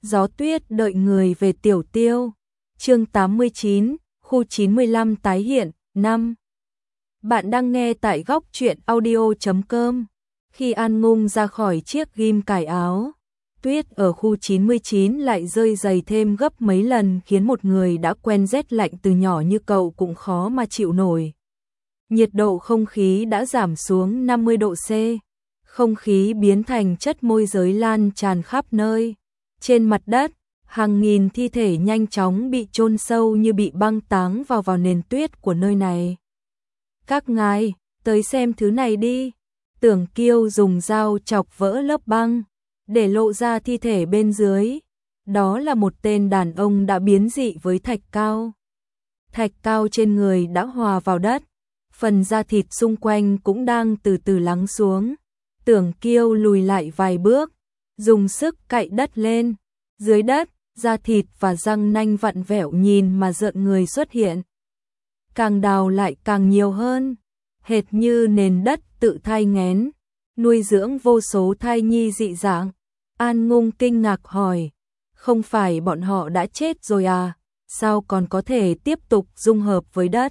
Gió tuyết đợi người về Tiểu Tiêu. Chương 89, khu 95 tái hiện, 5. Bạn đang nghe tại góc truyện audio.com. Khi An Ngung ra khỏi chiếc ghim cài áo, tuyết ở khu 99 lại rơi dày thêm gấp mấy lần, khiến một người đã quen rét lạnh từ nhỏ như cậu cũng khó mà chịu nổi. Nhiệt độ không khí đã giảm xuống 50 độ C. Không khí biến thành chất môi giới lan tràn khắp nơi. Trên mặt đất, hàng nghìn thi thể nhanh chóng bị chôn sâu như bị băng táng vào nền tuyết của nơi này. Các ngài, tới xem thứ này đi. Tưởng Kiêu dùng dao chọc vỡ lớp băng, để lộ ra thi thể bên dưới. Đó là một tên đàn ông đã biến dị với thạch cao. Thạch cao trên người đã hòa vào đất, phần da thịt xung quanh cũng đang từ từ lắng xuống. Tưởng Kiêu lùi lại vài bước, dùng sức cạy đất lên. Dưới đất, da thịt và răng nanh vặn vẹo nhìn mà rợn người xuất hiện. Càng đào lại càng nhiều hơn, hệt như nền đất tự thai nghén, nuôi dưỡng vô số thai nhi dị dạng. An Ngung kinh ngạc hỏi, không phải bọn họ đã chết rồi à, sao còn có thể tiếp tục dung hợp với đất?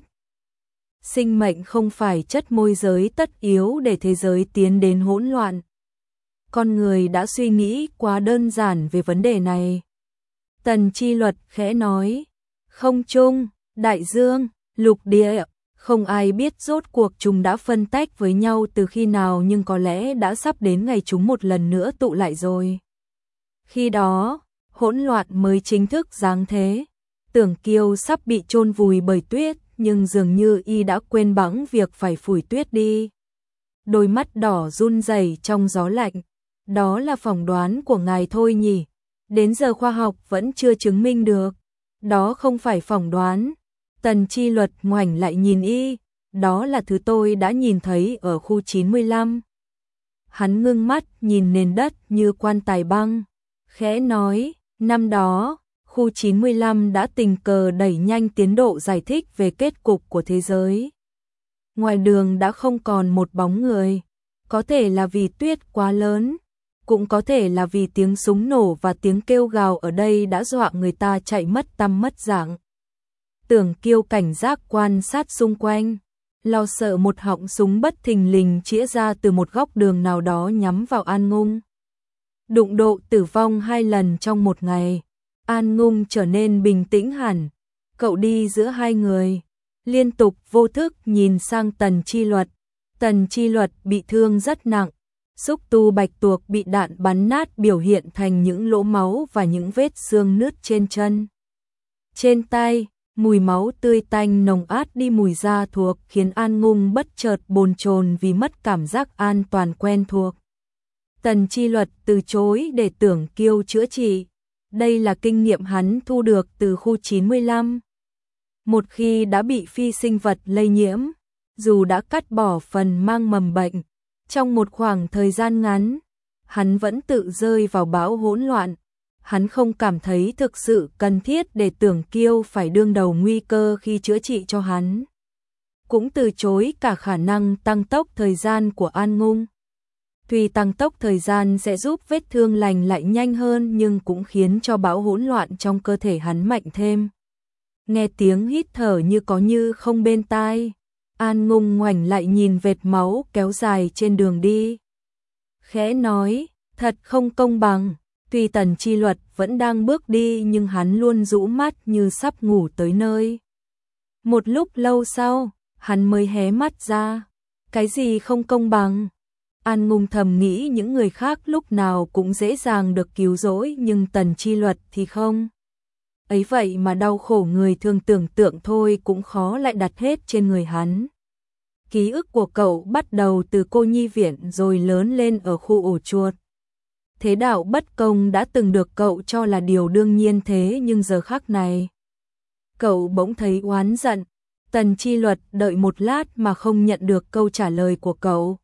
Sinh mệnh không phải chất môi giới tất yếu để thế giới tiến đến hỗn loạn. Con người đã suy nghĩ quá đơn giản về vấn đề này. Tần Chi Luật khẽ nói, không trung, đại dương, lục địa, không ai biết rốt cuộc chúng đã phân tách với nhau từ khi nào, nhưng có lẽ đã sắp đến ngày chúng một lần nữa tụ lại rồi. Khi đó, hỗn loạn mới chính thức giáng thế. Tưởng Kiêu sắp bị chôn vùi bởi tuyết, nhưng dường như y đã quên bẵng việc phải phủi tuyết đi. Đôi mắt đỏ run rẩy trong gió lạnh. Đó là phỏng đoán của ngài thôi nhỉ? Đến giờ khoa học vẫn chưa chứng minh được. Đó không phải phỏng đoán. Tần Chi Luật ngoảnh lại nhìn y. Đó là thứ tôi đã nhìn thấy ở khu 95. Hắn ngưng mắt nhìn nền đất như quan tài băng. Khẽ nói, năm đó, khu 95 đã tình cờ đẩy nhanh tiến độ giải thích về kết cục của thế giới. Ngoài đường đã không còn một bóng người. Có thể là vì tuyết quá lớn, cũng có thể là vì tiếng súng nổ và tiếng kêu gào ở đây đã dọa người ta chạy mất tăm mất dạng. Tưởng Kiêu cảnh giác quan sát xung quanh, lo sợ một họng súng bất thình lình chĩa ra từ một góc đường nào đó nhắm vào An Ngung. Đụng độ tử vong 2 lần trong một ngày, An Ngung trở nên bình tĩnh hẳn. Cậu đi giữa hai người, liên tục vô thức nhìn sang Tần Chi Luật. Tần Chi Luật bị thương rất nặng, xúc tu bạch tuộc bị đạn bắn nát biểu hiện thành những lỗ máu và những vết xương nứt trên chân. Trên tay, mùi máu tươi tanh nồng át đi mùi da thuộc, khiến An Ngung bất chợt bồn chồn vì mất cảm giác an toàn quen thuộc. Tần Chi Luật từ chối để Tưởng Kiêu chữa trị. Đây là kinh nghiệm hắn thu được từ khu 95. Một khi đã bị phi sinh vật lây nhiễm, dù đã cắt bỏ phần mang mầm bệnh, trong một khoảng thời gian ngắn, hắn vẫn tự rơi vào bão hỗn loạn. Hắn không cảm thấy thực sự cần thiết để Tưởng Kiêu phải đương đầu nguy cơ khi chữa trị cho hắn. Cũng từ chối cả khả năng tăng tốc thời gian của An Ngung. Tuy tăng tốc thời gian sẽ giúp vết thương lành lại nhanh hơn, nhưng cũng khiến cho bão hỗn loạn trong cơ thể hắn mạnh thêm. Nghe tiếng hít thở như có như không bên tai, An Ngung ngoảnh lại nhìn vệt máu kéo dài trên đường đi. Khẽ nói, thật không công bằng. Tuy Tần Chi Luật vẫn đang bước đi, nhưng hắn luôn rũ mắt như sắp ngủ tới nơi. Một lúc lâu sau, hắn mới hé mắt ra. Cái gì không công bằng? An Ngung thầm nghĩ những người khác lúc nào cũng dễ dàng được cứu rỗi, nhưng Tần Chi Luật thì không. Ấy vậy mà đau khổ người thường tưởng tượng thôi cũng khó lại đặt hết trên người hắn. Ký ức của cậu bắt đầu từ cô nhi viện rồi lớn lên ở khu ổ chuột. Thế đạo bất công đã từng được cậu cho là điều đương nhiên, thế nhưng giờ khắc này, cậu bỗng thấy oán giận. Tần Chi Luật đợi một lát mà không nhận được câu trả lời của cậu.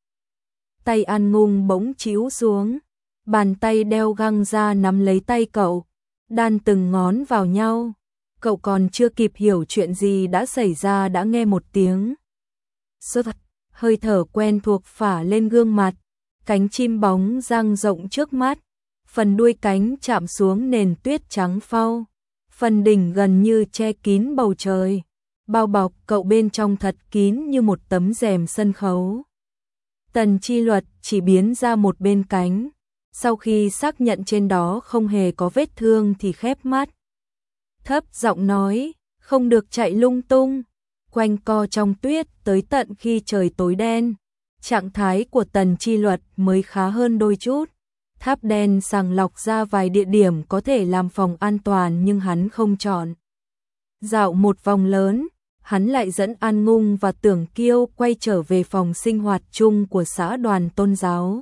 Tay An Ngung bỗng chíu xuống, bàn tay đeo găng ra nắm lấy tay cậu, đan từng ngón vào nhau. Cậu còn chưa kịp hiểu chuyện gì đã xảy ra đã nghe một tiếng sốt, hơi thở quen thuộc phả lên gương mặt, cánh chim bóng dang rộng trước mắt. phần đuôi cánh chạm xuống nền tuyết trắng phau, phần đỉnh gần như che kín bầu trời, bao bọc cậu bên trong thật kín như một tấm rèm sân khấu. Tần Chi Luật chỉ biến ra một bên cánh, sau khi xác nhận trên đó không hề có vết thương thì khép mắt. Thấp giọng nói, không được chạy lung tung, quanh co trong tuyết tới tận khi trời tối đen. Trạng thái của Tần Chi Luật mới khá hơn đôi chút. Tháp đen sàng lọc ra vài địa điểm có thể làm phòng an toàn nhưng hắn không chọn. Dạo một vòng lớn, hắn lại dẫn An Ngung và Tưởng Kiêu quay trở về phòng sinh hoạt chung của xã đoàn tôn giáo.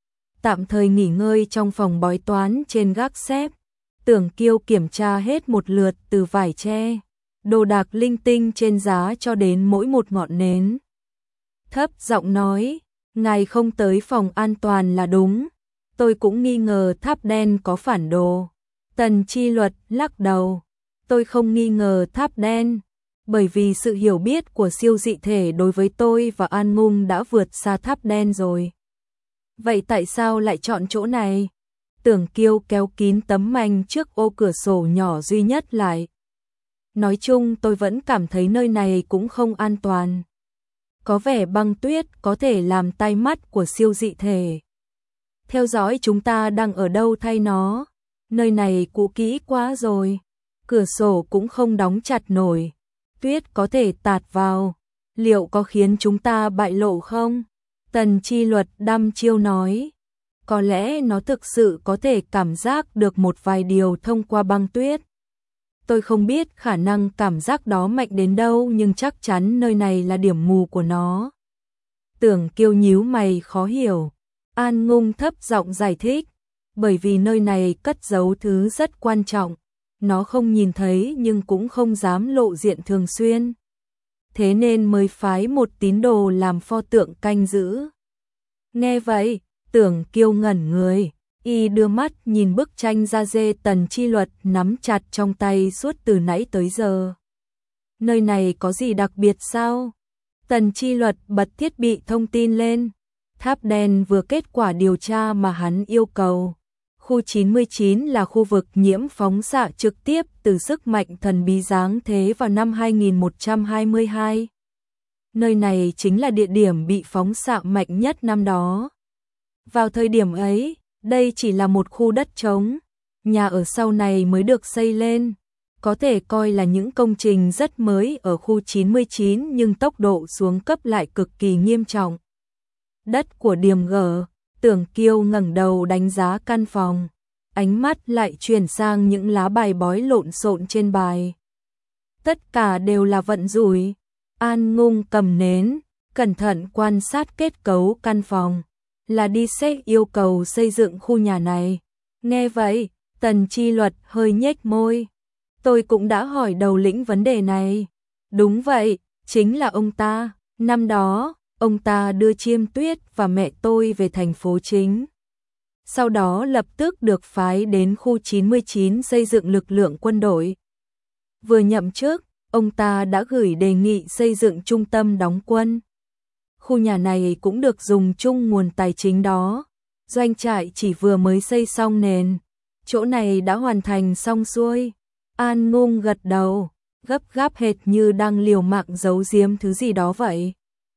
Tạm thời nghỉ ngơi trong phòng bói toán trên gác xếp, Tưởng Kiêu kiểm tra hết một lượt từ vải tre, đồ đạc linh tinh trên giá cho đến mỗi một ngọn nến. Thấp giọng nói, ngài không tới phòng an toàn là đúng, tôi cũng nghi ngờ tháp đen có phản đồ. Tần Chi Luật lắc đầu, tôi không nghi ngờ tháp đen, bởi vì sự hiểu biết của siêu dị thể đối với tôi và An Ngung đã vượt xa tháp đen rồi. Vậy tại sao lại chọn chỗ này? Tưởng Kiêu kéo kín tấm manh trước ô cửa sổ nhỏ duy nhất lại. Nói chung tôi vẫn cảm thấy nơi này cũng không an toàn. Có vẻ băng tuyết có thể làm tai mắt của siêu dị thể. Theo dõi chúng ta đang ở đâu thay nó. Nơi này cũ kỹ quá rồi. Cửa sổ cũng không đóng chặt nổi. Tuyết có thể tạt vào. Liệu có khiến chúng ta bại lộ không? Tần Chi Luật đăm chiêu nói. Có lẽ nó thực sự có thể cảm giác được một vài điều thông qua băng tuyết. Tôi không biết khả năng cảm giác đó mạnh đến đâu nhưng chắc chắn nơi này là điểm mù của nó. Tưởng Kiêu nhíu mày khó hiểu. An Ngung thấp giọng giải thích. Bởi vì nơi này cất giấu thứ rất quan trọng. Nó không nhìn thấy nhưng cũng không dám lộ diện thường xuyên. Thế nên mới phái một tín đồ làm pho tượng canh giữ. Nghe vậy, Tưởng Kiêu ngẩn người. Y đưa mắt nhìn bức tranh da dê Tần Chi Luật nắm chặt trong tay suốt từ nãy tới giờ. Nơi này có gì đặc biệt sao? Tần Chi Luật bật thiết bị thông tin lên. Tháp đen vừa kết quả điều tra mà hắn yêu cầu. Khu 99 là khu vực nhiễm phóng xạ trực tiếp từ sức mạnh thần bí giáng thế vào năm 2122. Nơi này chính là địa điểm bị phóng xạ mạnh nhất năm đó. Vào thời điểm ấy, đây chỉ là một khu đất trống, nhà ở sau này mới được xây lên, có thể coi là những công trình rất mới ở khu 99 nhưng tốc độ xuống cấp lại cực kỳ nghiêm trọng. Đất của Điềm Gở, Tưởng Kiêu ngẩng đầu đánh giá căn phòng, ánh mắt lại chuyển sang những lá bài bói lộn xộn trên bài. Tất cả đều là vận rủi. An Ngung cầm nến, cẩn thận quan sát kết cấu căn phòng. Là đi xét yêu cầu xây dựng khu nhà này. Nghe vậy, Tần Chi Luật hơi nhếch môi. Tôi cũng đã hỏi đầu lĩnh vấn đề này. Đúng vậy, chính là ông ta. Năm đó, ông ta đưa Chiêm Tuyết và mẹ tôi về thành phố chính. Sau đó lập tức được phái đến khu 99 xây dựng lực lượng quân đội. Vừa nhậm chức, ông ta đã gửi đề nghị xây dựng trung tâm đóng quân. Khu nhà này cũng được dùng chung nguồn tài chính đó. Doanh trại chỉ vừa mới xây xong nền. Chỗ này đã hoàn thành xong xuôi. An Ngung gật đầu, gấp gáp hệt như đang liều mạng giấu giếm thứ gì đó vậy.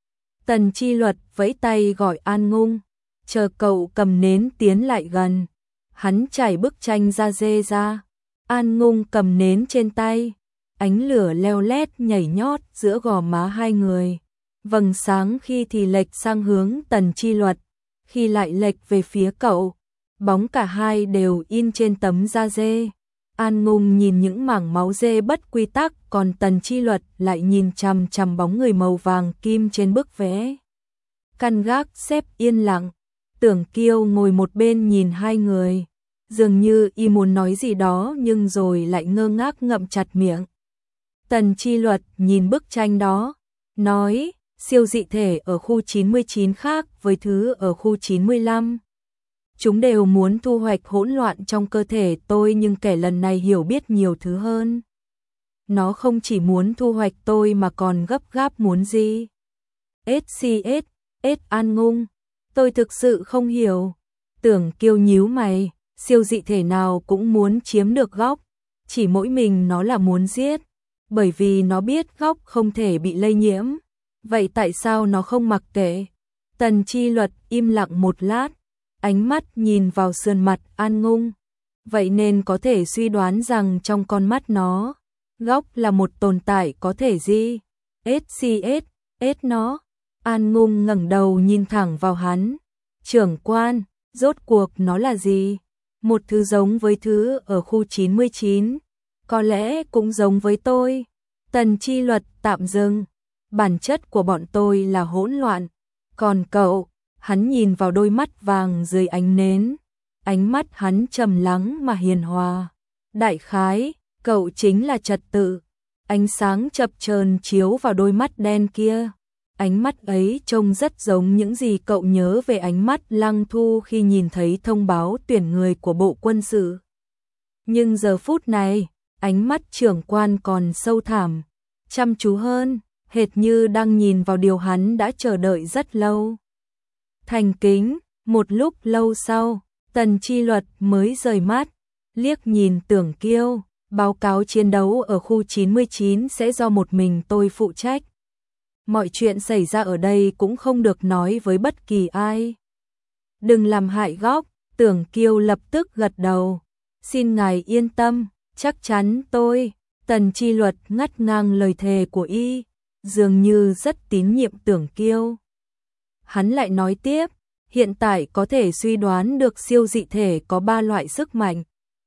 Tần Chi Luật vẫy tay gọi An Ngung, chờ cậu cầm nến tiến lại gần. Hắn trải bức tranh da dê ra. An Ngung cầm nến trên tay, ánh lửa leo lét nhảy nhót giữa gò má hai người. Vầng sáng khi thì lệch sang hướng Tần Chi Luật, khi lại lệch về phía cậu. Bóng cả hai đều in trên tấm da dê. An Ngung nhìn những mảng máu dê bất quy tắc, còn Tần Chi Luật lại nhìn chằm chằm bóng người màu vàng kim trên bức vẽ. Căn gác xếp yên lặng, Tưởng Kiêu ngồi một bên nhìn hai người, dường như y muốn nói gì đó nhưng rồi lại ngơ ngác ngậm chặt miệng. Tần Chi Luật nhìn bức tranh đó, nói, siêu dị thể ở khu 99 khác với thứ ở khu 95. Chúng đều muốn thu hoạch hỗn loạn trong cơ thể tôi nhưng kẻ lần này hiểu biết nhiều thứ hơn. Nó không chỉ muốn thu hoạch tôi mà còn gấp gáp muốn gì. SCS, An Ngung, tôi thực sự không hiểu. Tưởng Kiêu nhíu mày, siêu dị thể nào cũng muốn chiếm được góc, chỉ mỗi mình nó là muốn giết, bởi vì nó biết góc không thể bị lây nhiễm. Vậy tại sao nó không mặc kệ? Tần Chi Luật im lặng một lát, ánh mắt nhìn vào sườn mặt An Ngung. Vậy nên có thể suy đoán rằng trong con mắt nó, góc là một tồn tại có thể gì? SCS nó. An Ngung ngẩng đầu nhìn thẳng vào hắn. Trưởng quan, rốt cuộc nó là gì? Một thứ giống với thứ ở khu 99. Có lẽ cũng giống với tôi. Tần Chi Luật tạm dừng. Bản chất của bọn tôi là hỗn loạn. Còn cậu, hắn nhìn vào đôi mắt vàng dưới ánh nến. Ánh mắt hắn trầm lắng mà hiền hòa. Đại khái, cậu chính là trật tự. Ánh sáng chập chờn chiếu vào đôi mắt đen kia. Ánh mắt ấy trông rất giống những gì cậu nhớ về ánh mắt Lăng Thu khi nhìn thấy thông báo tuyển người của Bộ Quân sự. Nhưng giờ phút này, ánh mắt trưởng quan còn sâu thẳm, chăm chú hơn, hệt như đang nhìn vào điều hắn đã chờ đợi rất lâu. Thành kính, một lúc lâu sau, Tần Chi Luật mới rời mắt, liếc nhìn Tưởng Kiêu, báo cáo chiến đấu ở khu 99 sẽ do một mình tôi phụ trách. Mọi chuyện xảy ra ở đây cũng không được nói với bất kỳ ai. Đừng làm hại góc, Tưởng Kiêu lập tức gật đầu. Xin ngài yên tâm, chắc chắn tôi. Tần Chi Luật ngắt ngang lời thề của y, dường như rất tín nhiệm Tưởng Kiêu. Hắn lại nói tiếp, hiện tại có thể suy đoán được siêu dị thể có 3 loại sức mạnh.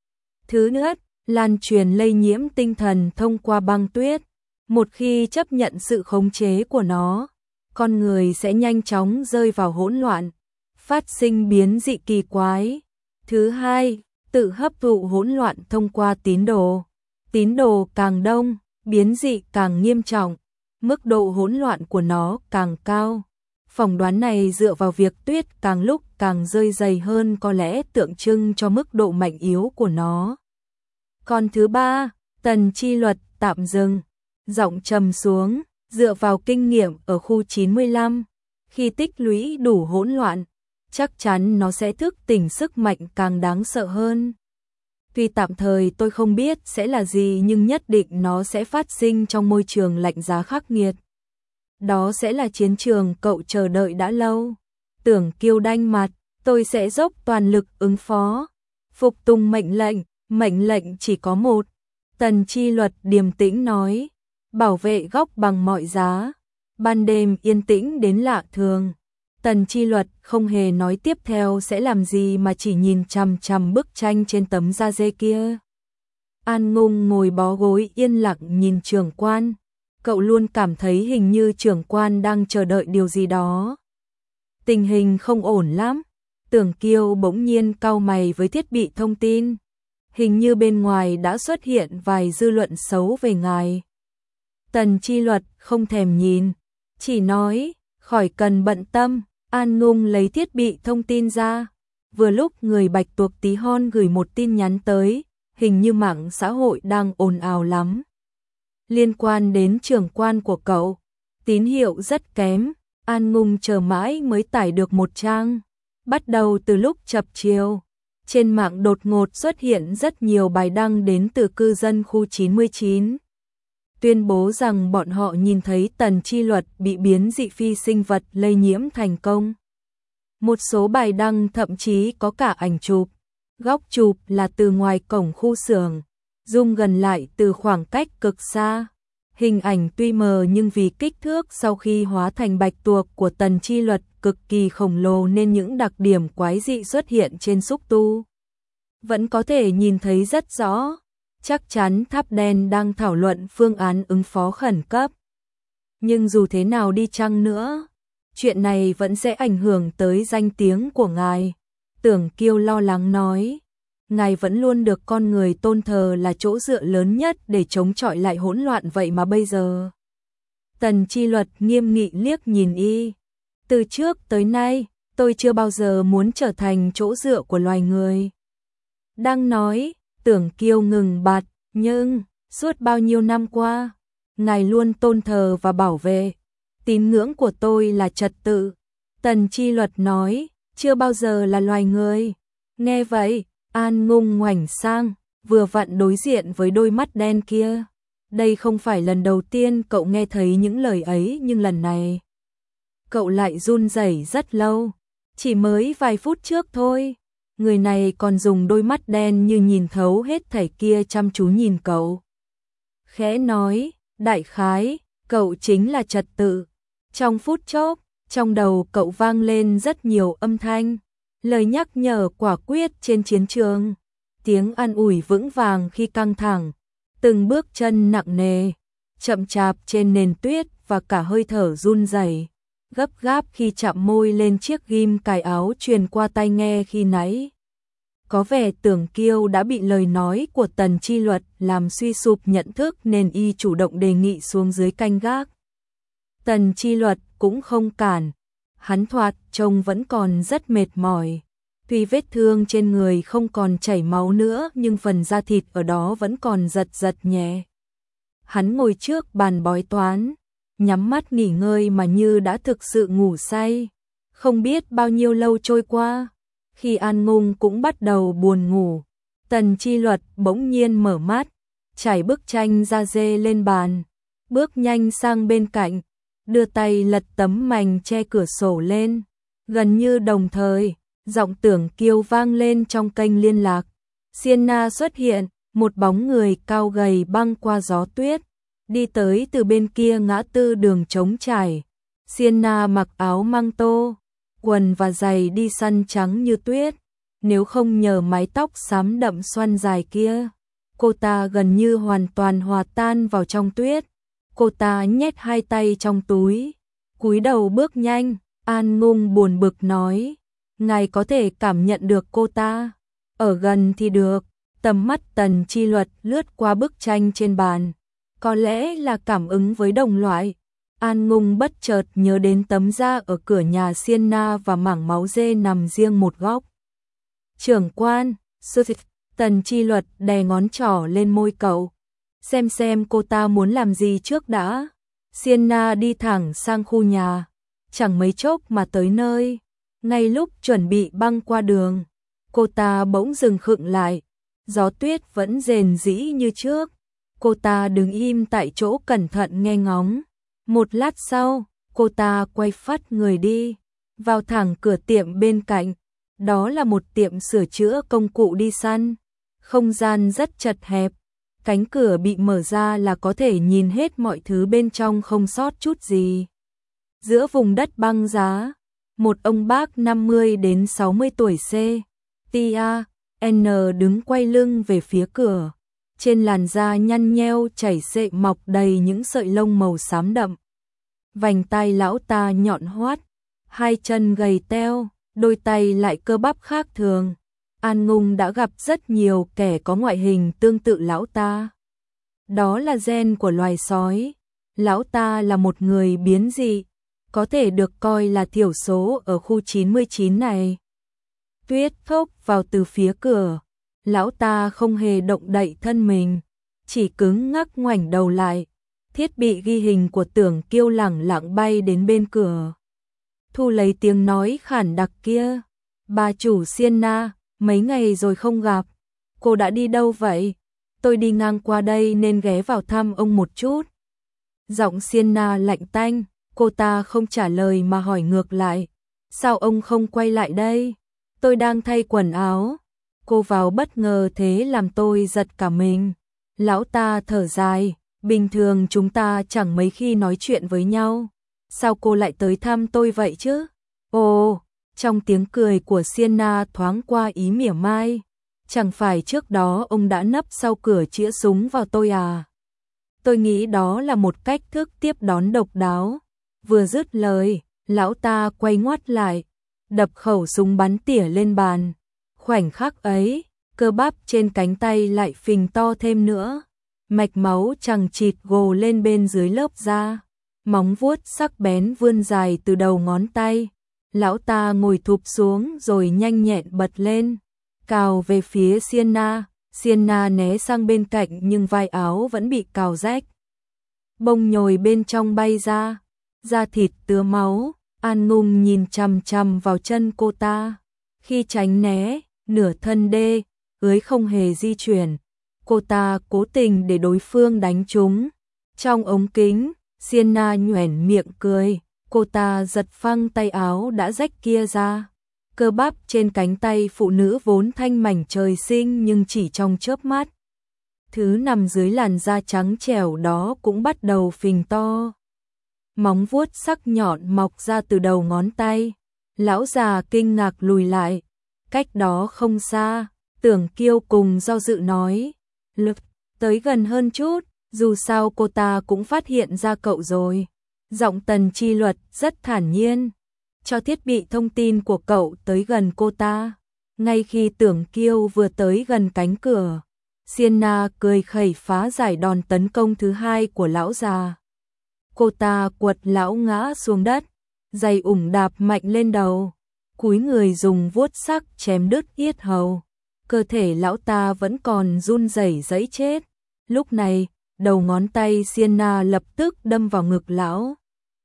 Thứ nhất, lan truyền lây nhiễm tinh thần thông qua băng tuyết. Một khi chấp nhận sự khống chế của nó, con người sẽ nhanh chóng rơi vào hỗn loạn, phát sinh biến dị kỳ quái. Thứ hai, tự hấp thụ hỗn loạn thông qua tín đồ. Tín đồ càng đông, biến dị càng nghiêm trọng, mức độ hỗn loạn của nó càng cao. Phỏng đoán này dựa vào việc tuyết càng lúc càng rơi dày hơn có lẽ tượng trưng cho mức độ mạnh yếu của nó. Còn thứ ba, Tần Chi Luật tạm dừng, giọng trầm xuống, dựa vào kinh nghiệm ở khu 95, khi tích lũy đủ hỗn loạn, chắc chắn nó sẽ thức tỉnh sức mạnh càng đáng sợ hơn. Tuy tạm thời tôi không biết sẽ là gì nhưng nhất định nó sẽ phát sinh trong môi trường lạnh giá khắc nghiệt. Đó sẽ là chiến trường cậu chờ đợi đã lâu. Tưởng Kiêu đanh mặt, tôi sẽ dốc toàn lực ứng phó. Phục tùng mệnh lệnh chỉ có một. Tần Chi Luật điềm tĩnh nói, bảo vệ góc bằng mọi giá. Ban đêm yên tĩnh đến lạ thường. Tần Chi Luật không hề nói tiếp theo sẽ làm gì mà chỉ nhìn chằm chằm bức tranh trên tấm da dê kia. An Ngung ngồi bó gối yên lặng nhìn trưởng quan. Cậu luôn cảm thấy hình như trưởng quan đang chờ đợi điều gì đó. Tình hình không ổn lắm. Tưởng Kiêu bỗng nhiên cau mày với thiết bị thông tin. Hình như bên ngoài đã xuất hiện vài dư luận xấu về ngài. Tần Chi Luật không thèm nhìn, chỉ nói, khỏi cần bận tâm. An Ngung lấy thiết bị thông tin ra. Vừa lúc người Bạch Tuộc Tí Hon gửi một tin nhắn tới, hình như mạng xã hội đang ồn ào lắm. Liên quan đến trưởng quan của cậu, tín hiệu rất kém. An Ngung chờ mãi mới tải được một trang. Bắt đầu từ lúc chập chiều, trên mạng đột ngột xuất hiện rất nhiều bài đăng đến từ cư dân khu 99. Tuyên bố rằng bọn họ nhìn thấy Tần Chi Luật bị biến dị phi sinh vật lây nhiễm thành công. Một số bài đăng thậm chí có cả ảnh chụp. Góc chụp là từ ngoài cổng khu xưởng, zoom gần lại từ khoảng cách cực xa. Hình ảnh tuy mờ nhưng vì kích thước sau khi hóa thành bạch tuộc của Tần Chi Luật cực kỳ khổng lồ nên những đặc điểm quái dị xuất hiện trên xúc tu vẫn có thể nhìn thấy rất rõ. Chắc chắn Tháp Đen đang thảo luận phương án ứng phó khẩn cấp. Nhưng dù thế nào đi chăng nữa, chuyện này vẫn sẽ ảnh hưởng tới danh tiếng của ngài. Tưởng Kiêu lo lắng nói, ngài vẫn luôn được con người tôn thờ là chỗ dựa lớn nhất để chống chọi lại hỗn loạn vậy mà bây giờ. Tần Chi Luật nghiêm nghị liếc nhìn y. Từ trước tới nay, tôi chưa bao giờ muốn trở thành chỗ dựa của loài người. Đang nói, Tưởng Kiêu ngừng bặt, nhưng suốt bao nhiêu năm qua, ngài luôn tôn thờ và bảo vệ. Tín ngưỡng của tôi là trật tự. Tần Chi Luật nói, chưa bao giờ là loài người. Nghe vậy, An Ngung ngoảnh sang, vừa vặn đối diện với đôi mắt đen kia. Đây không phải lần đầu tiên cậu nghe thấy những lời ấy, nhưng lần này cậu lại run rẩy rất lâu, chỉ mới vài phút trước thôi. Người này còn dùng đôi mắt đen như nhìn thấu hết thảy kia chăm chú nhìn cậu. Khẽ nói, đại khái, cậu chính là trật tự. Trong phút chốc, trong đầu cậu vang lên rất nhiều âm thanh, lời nhắc nhở quả quyết trên chiến trường, tiếng an ủi vững vàng khi căng thẳng, từng bước chân nặng nề, chậm chạp trên nền tuyết và cả hơi thở run rẩy, gấp gáp khi chạm môi lên chiếc ghim cài áo truyền qua tai nghe khi nãy. Có vẻ Tưởng Kiêu đã bị lời nói của Tần Chi Luật làm suy sụp nhận thức nên y chủ động đề nghị xuống dưới canh gác. Tần Chi Luật cũng không cản, hắn thoạt trông vẫn còn rất mệt mỏi. Tuy vết thương trên người không còn chảy máu nữa nhưng phần da thịt ở đó vẫn còn giật giật nhẹ. Hắn ngồi trước bàn bói toán, nhắm mắt nghỉ ngơi mà như đã thực sự ngủ say. Không biết bao nhiêu lâu trôi qua, khi An Ngung cũng bắt đầu buồn ngủ, Tần Chi Luật bỗng nhiên mở mắt, trải bức tranh da dê lên bàn, bước nhanh sang bên cạnh, đưa tay lật tấm mành che cửa sổ lên. Gần như đồng thời, giọng Tưởng Kiêu vang lên trong kênh liên lạc. Sienna xuất hiện, một bóng người cao gầy băng qua gió tuyết, đi tới từ bên kia ngã tư đường trống trải. Sienna mặc áo măng tô, quần và giày đi săn trắng như tuyết, nếu không nhờ mái tóc xám đậm xoăn dài kia, cô ta gần như hoàn toàn hòa tan vào trong tuyết. Cô ta nhét hai tay trong túi, cúi đầu bước nhanh. An Ngung buồn bực nói, ngài có thể cảm nhận được cô ta, ở gần thì được. Tầm mắt Tần Chi Luật lướt qua bức tranh trên bàn, có lẽ là cảm ứng với đồng loại. An Ngung bất chợt nhớ đến tấm da ở cửa nhà Sienna và mảng máu dê nằm riêng một góc. Trưởng quan, Tần Chi Luật đè ngón trỏ lên môi cậu. Xem cô ta muốn làm gì trước đã. Sienna đi thẳng sang khu nhà, chẳng mấy chốc mà tới nơi. Ngay lúc chuẩn bị băng qua đường, cô ta bỗng dừng khựng lại. Gió tuyết vẫn rền rĩ như trước. Cô ta đứng im tại chỗ cẩn thận nghe ngóng. Một lát sau, cô ta quay phắt người đi, vào thẳng cửa tiệm bên cạnh. Đó là một tiệm sửa chữa công cụ đi săn. Không gian rất chật hẹp. Cánh cửa bị mở ra là có thể nhìn hết mọi thứ bên trong không sót chút gì. Giữa vùng đất băng giá, một ông bác 50 đến 60 tuổi N đứng quay lưng về phía cửa. Trên làn da nhăn nheo chảy xệ mọc đầy những sợi lông màu xám đậm. Vành tai lão ta nhọn hoắt, hai chân gầy teo, đôi tay lại cơ bắp khác thường. An Ngung đã gặp rất nhiều kẻ có ngoại hình tương tự lão ta. Đó là gen của loài sói. Lão ta là một người biến dị, có thể được coi là thiểu số ở khu 99 này. Tuyết thốc vào từ phía cửa. Lão ta không hề động đậy thân mình, chỉ cứng ngắc ngoảnh đầu lại. Thiết bị ghi hình của Tưởng Kiêu lẳng lặng bay đến bên cửa, thu lấy tiếng nói khản đặc kia. Bà chủ Sienna, mấy ngày rồi không gặp, cô đã đi đâu vậy? Tôi đi ngang qua đây nên ghé vào thăm ông một chút. Giọng Sienna lạnh tanh, cô ta không trả lời mà hỏi ngược lại. Sao ông không quay lại đây? Tôi đang thay quần áo. Cô vào bất ngờ thế làm tôi giật cả mình. Lão ta thở dài, bình thường chúng ta chẳng mấy khi nói chuyện với nhau. Sao cô lại tới thăm tôi vậy chứ? Ồ, trong tiếng cười của Sienna thoáng qua ý mỉa mai. Chẳng phải trước đó ông đã nấp sau cửa chĩa súng vào tôi à? Tôi nghĩ đó là một cách thức tiếp đón độc đáo. Vừa dứt lời, lão ta quay ngoắt lại, đập khẩu súng bắn tỉa lên bàn. Khoảnh khắc ấy, cơ bắp trên cánh tay lại phình to thêm nữa. Mạch máu chằng chịt gồ lên bên dưới lớp da. Móng vuốt sắc bén vươn dài từ đầu ngón tay. Lão ta ngồi thụp xuống rồi nhanh nhẹn bật lên, cào về phía Sienna. Sienna né sang bên cạnh nhưng vai áo vẫn bị cào rách. Bông nhồi bên trong bay ra, da thịt tứa máu. An Ngung nhìn chằm chằm vào chân cô ta. Khi tránh né, nửa thân đê, không hề di chuyển. Cô ta cố tình để đối phương đánh trúng. Trong ống kính, Sienna nhoẻn miệng cười, cô ta giật phăng tay áo đã rách kia ra. Cơ bắp trên cánh tay phụ nữ vốn thanh mảnh trời sinh nhưng chỉ trong chớp mắt. Thứ nằm dưới làn da trắng trẻo đó cũng bắt đầu phình to. Móng vuốt sắc nhọn mọc ra từ đầu ngón tay. Lão già kinh ngạc lùi lại. Cách đó không xa, Tưởng Kiêu cùng do dự nói. Lực, tới gần hơn chút, dù sao cô ta cũng phát hiện ra cậu rồi. Giọng Tần Chi Luật rất thản nhiên. Cho thiết bị thông tin của cậu tới gần cô ta. Ngay khi Tưởng Kiêu vừa tới gần cánh cửa, Sienna cười khẩy phá giải đòn tấn công thứ hai của lão già. Cô ta quật lão ngã xuống đất, giày ủng đạp mạnh lên đầu, cúi người dùng vuốt sắc chém đứt yết hầu. Cơ thể lão ta vẫn còn run rẩy giãy chết. Lúc này, đầu ngón tay Sienna lập tức đâm vào ngực lão.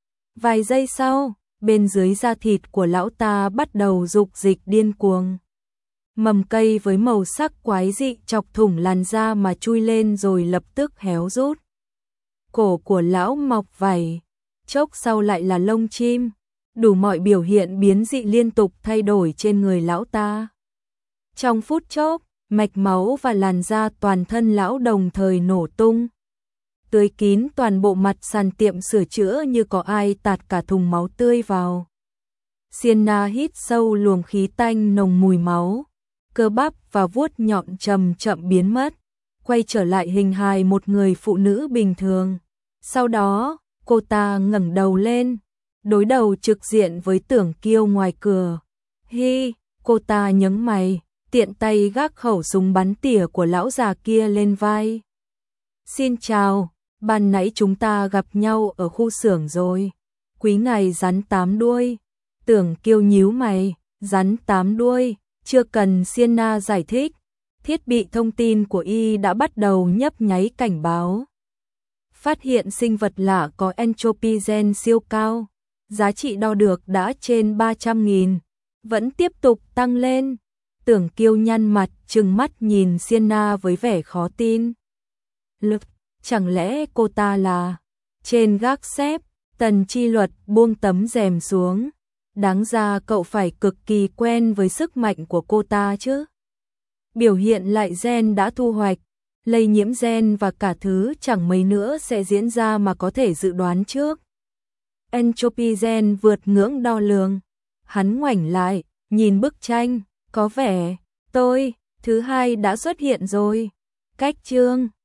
Vài giây sau, bên dưới da thịt của lão ta bắt đầu dục dịch điên cuồng. Mầm cây với màu sắc quái dị chọc thủng làn da mà chui lên rồi lập tức héo rút. Cổ của lão mọc vảy, chốc sau lại là lông chim, đủ mọi biểu hiện biến dị liên tục thay đổi trên người lão ta. Trong phút chốc, mạch máu và làn da toàn thân lão đồng thời nổ tung. Tưới kín toàn bộ mặt sàn tiệm sửa chữa như có ai tạt cả thùng máu tươi vào. Sienna hít sâu luồng khí tanh nồng mùi máu. Cơ bắp và vuốt nhọn chậm chậm biến mất, quay trở lại hình hài một người phụ nữ bình thường. Sau đó, cô ta ngẩng đầu lên, đối đầu trực diện với Tưởng Kiêu ngoài cửa. Hi, cô ta nhướng mày, tiện tay gác khẩu súng bắn tỉa của lão già kia lên vai. Xin chào, ban nãy chúng ta gặp nhau ở khu xưởng rồi. Quý ngài rắn 8 đuôi. Tưởng Kiêu nhíu mày, rắn 8 đuôi. Chưa cần Sienna giải thích, thiết bị thông tin của y đã bắt đầu nhấp nháy cảnh báo. Phát hiện sinh vật lạ có entropy gen siêu cao, giá trị đo được đã trên 300.000, vẫn tiếp tục tăng lên. Tưởng Kiêu nhăn mặt, trừng mắt nhìn Sienna với vẻ khó tin. Lực, chẳng lẽ cô ta là... Trên gác xếp, Tần Chi Luật buông tấm rèm xuống. Đáng ra cậu phải cực kỳ quen với sức mạnh của cô ta chứ. Biểu hiện lại gen đã thu hoạch, lây nhiễm gen và cả thứ chẳng mấy nữa sẽ diễn ra mà có thể dự đoán trước. Entropy gen vượt ngưỡng đo lường. Hắn ngoảnh lại, nhìn bức tranh, có vẻ, thứ hai đã xuất hiện rồi. Cách chương